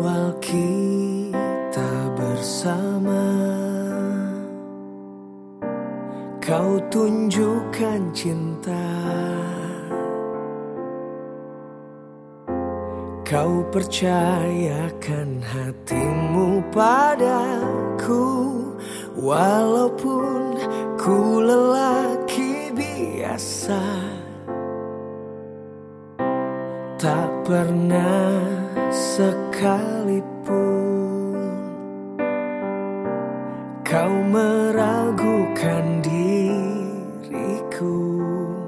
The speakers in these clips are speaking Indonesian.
awal kita bersama, kau tunjukkan cinta. Kau percayakan hatimu padaku, walaupun ku lelaki biasa. Tak pernah sekalipun kau meragukan diriku.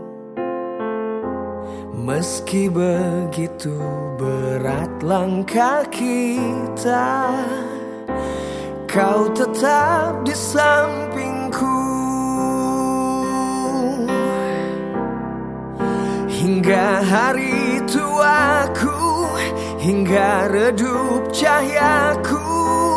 Meski begitu berat langkah kita, kau tetap di sampingku. Hingga hari tuaku, hingga redup cahayaku,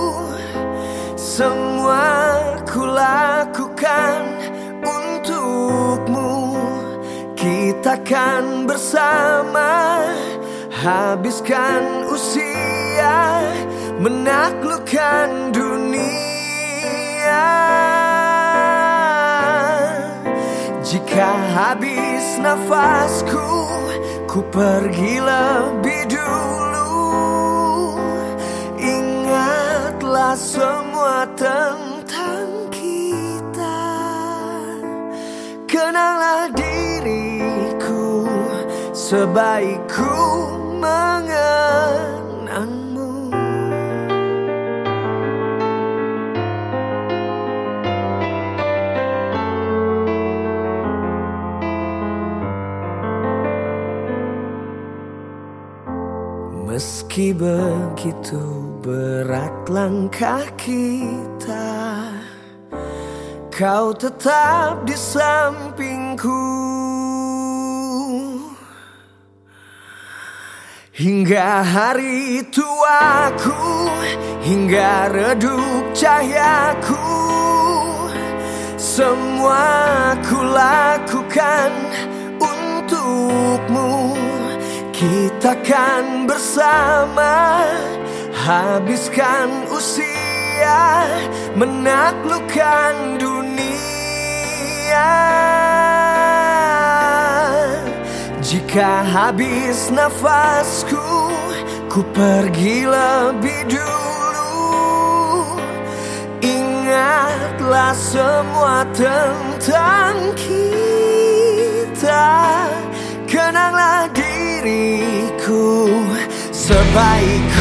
semua ku lakukan untukmu. Kita kan bersama habiskan usia, menaklukkan dunia. Jika habis nafasku, ku pergi lebih dulu. Ingatlah semua tentang kita, kenanglah diriku sebaik ku mengenangmu. Meski begitu berat langkah kita, kau tetap di sampingku. Hingga hari tuaku, hingga redup cahayaku, semua ku lakukan untukmu. Kita kan bersama habiskan usia, menaklukkan dunia. Jika habis nafasku, ku pergi lebih dulu. Ingatlah semua tentang kita, kenanglah diriku sebaik